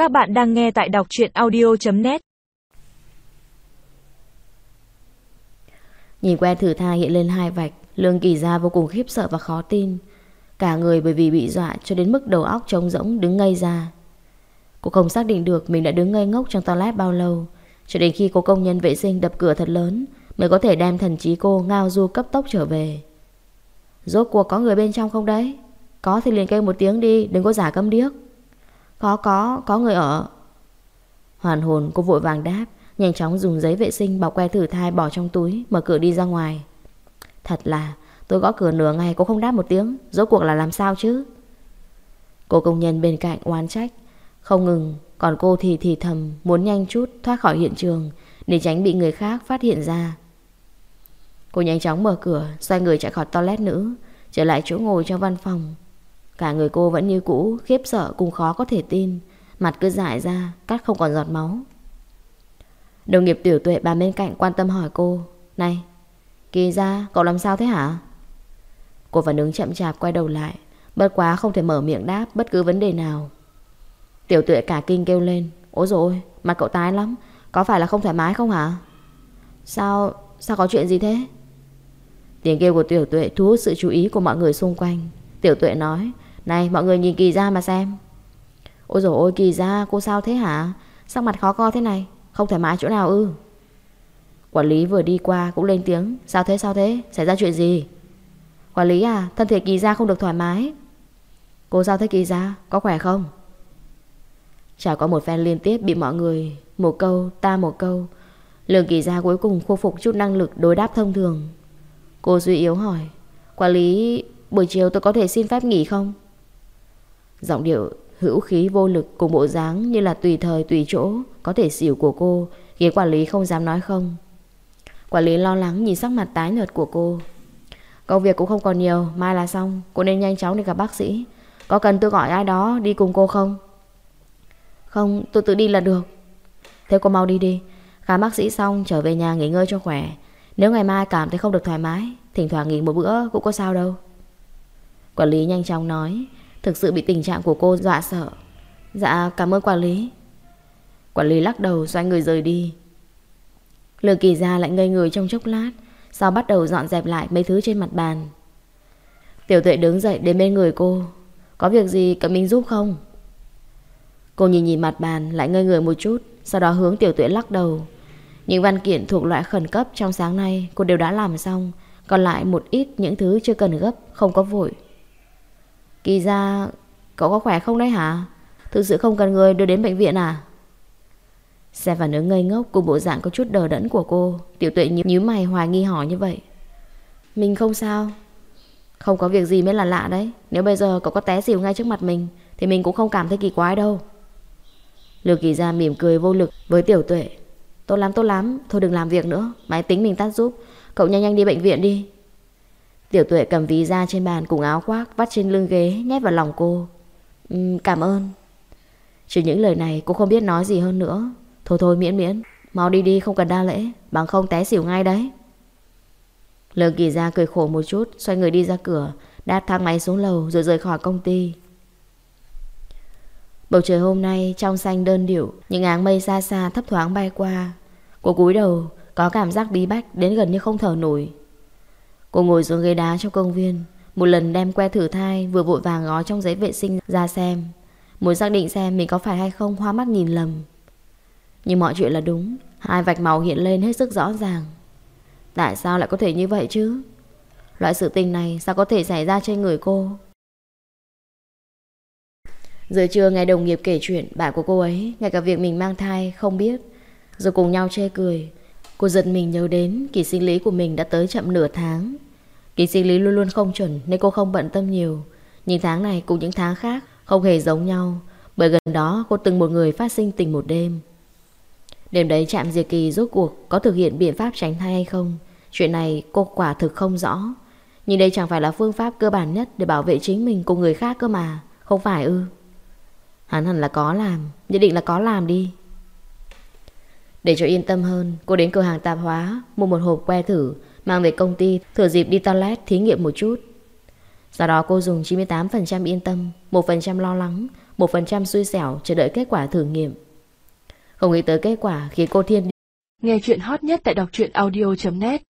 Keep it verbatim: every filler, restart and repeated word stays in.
Các bạn đang nghe tại đọc truyện audio chấm net. Nhìn que thử thai hiện lên hai vạch, Lương Kỳ Gia vô cùng khiếp sợ và khó tin. Cả người bởi vì bị dọa cho đến mức đầu óc trống rỗng đứng ngây ra. Cô không xác định được mình đã đứng ngây ngốc trong toilet bao lâu, cho đến khi cô công nhân vệ sinh đập cửa thật lớn mới có thể đem thần trí cô ngao du cấp tốc trở về. Rốt cuộc có người bên trong không đấy? Có thì liền kêu một tiếng đi, đừng có giả câm điếc. Có có, có người ở. Hoàn hồn cô vội vàng đáp, nhanh chóng dùng giấy vệ sinh bọc que thử thai bỏ trong túi, mở cửa đi ra ngoài. Thật là, tôi gõ cửa nửa ngày cô không đáp một tiếng, rốt cuộc là làm sao chứ? Cô công nhân bên cạnh oán trách, không ngừng, còn cô thì thì thầm muốn nhanh chút thoát khỏi hiện trường để tránh bị người khác phát hiện ra. Cô nhanh chóng mở cửa, xoay người chạy khỏi toilet nữ, trở lại chỗ ngồi trong văn phòng. Cả người cô vẫn như cũ, khiếp sợ cùng khó có thể tin, mặt cứ dại ra, cắt không còn giọt máu. Đồng nghiệp Tiểu Tuệ bàn bên cạnh quan tâm hỏi cô, này, Kỳ Gia, cậu làm sao thế hả? Cô phản ứng chậm chạp quay đầu lại, bất quá không thể mở miệng đáp bất cứ vấn đề nào. Tiểu Tuệ cả kinh kêu lên, ôi dồi ôi, mặt cậu tái lắm, có phải là không thoải mái không hả? Sao, sao có chuyện gì thế? Tiếng kêu của Tiểu Tuệ thu hút sự chú ý của mọi người xung quanh. Tiểu Tuệ nói, này mọi người nhìn Kỳ Gia mà xem. Ôi dồi ôi Kỳ Gia, cô sao thế hả? Sắc mặt khó coi thế này, không thoải mái chỗ nào ư? Quản lý vừa đi qua cũng lên tiếng, sao thế sao thế, xảy ra chuyện gì? Quản lý à, thân thể Kỳ Gia không được thoải mái. Cô sao thế Kỳ Gia, có khỏe không? Chả có một phen liên tiếp bị mọi người một câu ta một câu. Lương Kỳ Gia cuối cùng khôi phục chút năng lực đối đáp thông thường. Cô suy yếu hỏi, quản lý, buổi chiều tôi có thể xin phép nghỉ không? Giọng điệu hữu khí vô lực cùng bộ dáng như là tùy thời tùy chỗ có thể xỉu của cô khiến quản lý không dám nói không. Quản lý lo lắng nhìn sắc mặt tái nhợt của cô. Công việc cũng không còn nhiều, mai là xong, cô nên nhanh chóng đi gặp bác sĩ. Có cần tôi gọi ai đó đi cùng cô không? Không, tôi tự đi là được. Thế cô mau đi đi, khám bác sĩ xong trở về nhà nghỉ ngơi cho khỏe. Nếu ngày mai cảm thấy không được thoải mái, thỉnh thoảng nghỉ một bữa cũng có sao đâu. Quản lý nhanh chóng nói, thực sự bị tình trạng của cô dọa sợ. Dạ cảm ơn quản lý. Quản lý lắc đầu xoay người rời đi. Lương Kỳ Gia lại ngây người trong chốc lát, sau bắt đầu dọn dẹp lại mấy thứ trên mặt bàn. Tiểu Tuệ đứng dậy đến bên người cô, có việc gì cần mình giúp không? Cô nhìn nhìn mặt bàn lại ngây người một chút, sau đó hướng Tiểu Tuệ lắc đầu. Những văn kiện thuộc loại khẩn cấp trong sáng nay cô đều đã làm xong, còn lại một ít những thứ chưa cần gấp, không có vội. Kỳ Gia, cậu có khỏe không đấy hả? Thực sự không cần người đưa đến bệnh viện à? Xem phản ứng ngây ngốc cùng bộ dạng có chút đờ đẫn của cô, Tiểu Tuệ nhíu, nhíu mày hoài nghi hỏi như vậy. Mình không sao. Không có việc gì mới là lạ đấy. Nếu bây giờ cậu có té xỉu ngay trước mặt mình thì mình cũng không cảm thấy kỳ quái đâu. Lương Kỳ Gia mỉm cười vô lực với Tiểu Tuệ. Tốt lắm tốt lắm, thôi đừng làm việc nữa, máy tính mình tắt giúp. Cậu nhanh nhanh đi bệnh viện đi. Tiểu Tuệ cầm ví da trên bàn cùng áo khoác vắt trên lưng ghế nhét vào lòng cô. uhm, Cảm ơn. Trừ những lời này cô không biết nói gì hơn nữa. Thôi thôi miễn miễn, mau đi đi, không cần đa lễ, bằng không té xỉu ngay đấy. Lương Kỳ Gia cười khổ một chút, xoay người đi ra cửa, đáp thang máy xuống lầu rồi rời khỏi công ty. Bầu trời hôm nay trong xanh đơn điệu, những áng mây xa xa thấp thoáng bay qua. Cô cúi đầu, có cảm giác bí bách đến gần như không thở nổi. Cô ngồi xuống ghế đá trong công viên, một lần đem que thử thai vừa vội vàng gói trong giấy vệ sinh ra xem, muốn xác định xem mình có phải hay không hoa mắt nhìn lầm. Nhưng mọi chuyện là đúng, hai vạch màu hiện lên hết sức rõ ràng. Tại sao lại có thể như vậy chứ? Loại sự tình này sao có thể xảy ra trên người cô? Giờ trưa nghe đồng nghiệp kể chuyện bạn của cô ấy, ngay cả việc mình mang thai không biết, rồi cùng nhau chê cười. Cô giật mình nhớ đến kỳ sinh lý của mình đã tới chậm nửa tháng. Kỳ sinh lý luôn luôn không chuẩn nên cô không bận tâm nhiều. Nhưng tháng này cùng những tháng khác không hề giống nhau, bởi gần đó cô từng một người phát sinh tình một đêm. Đêm đấy Trạm Diệt Kỳ rốt cuộc có thực hiện biện pháp tránh thai hay không, chuyện này cô quả thực không rõ. Nhưng đây chẳng phải là phương pháp cơ bản nhất để bảo vệ chính mình cùng người khác cơ mà, không phải ư? Hắn hẳn là có làm, nhất định là có làm đi. Để cho yên tâm hơn, cô đến cửa hàng tạp hóa mua một hộp que thử, mang về công ty, thừa dịp đi toilet thí nghiệm một chút. Do đó cô dùng chín mươi tám phần trăm yên tâm, một phần trăm lo lắng, một phần trăm xui xẻo chờ đợi kết quả thử nghiệm. Không nghĩ tới kết quả khiến cô Thiên. Nghe chuyện hot nhất tại đọc truyện audio chấm net.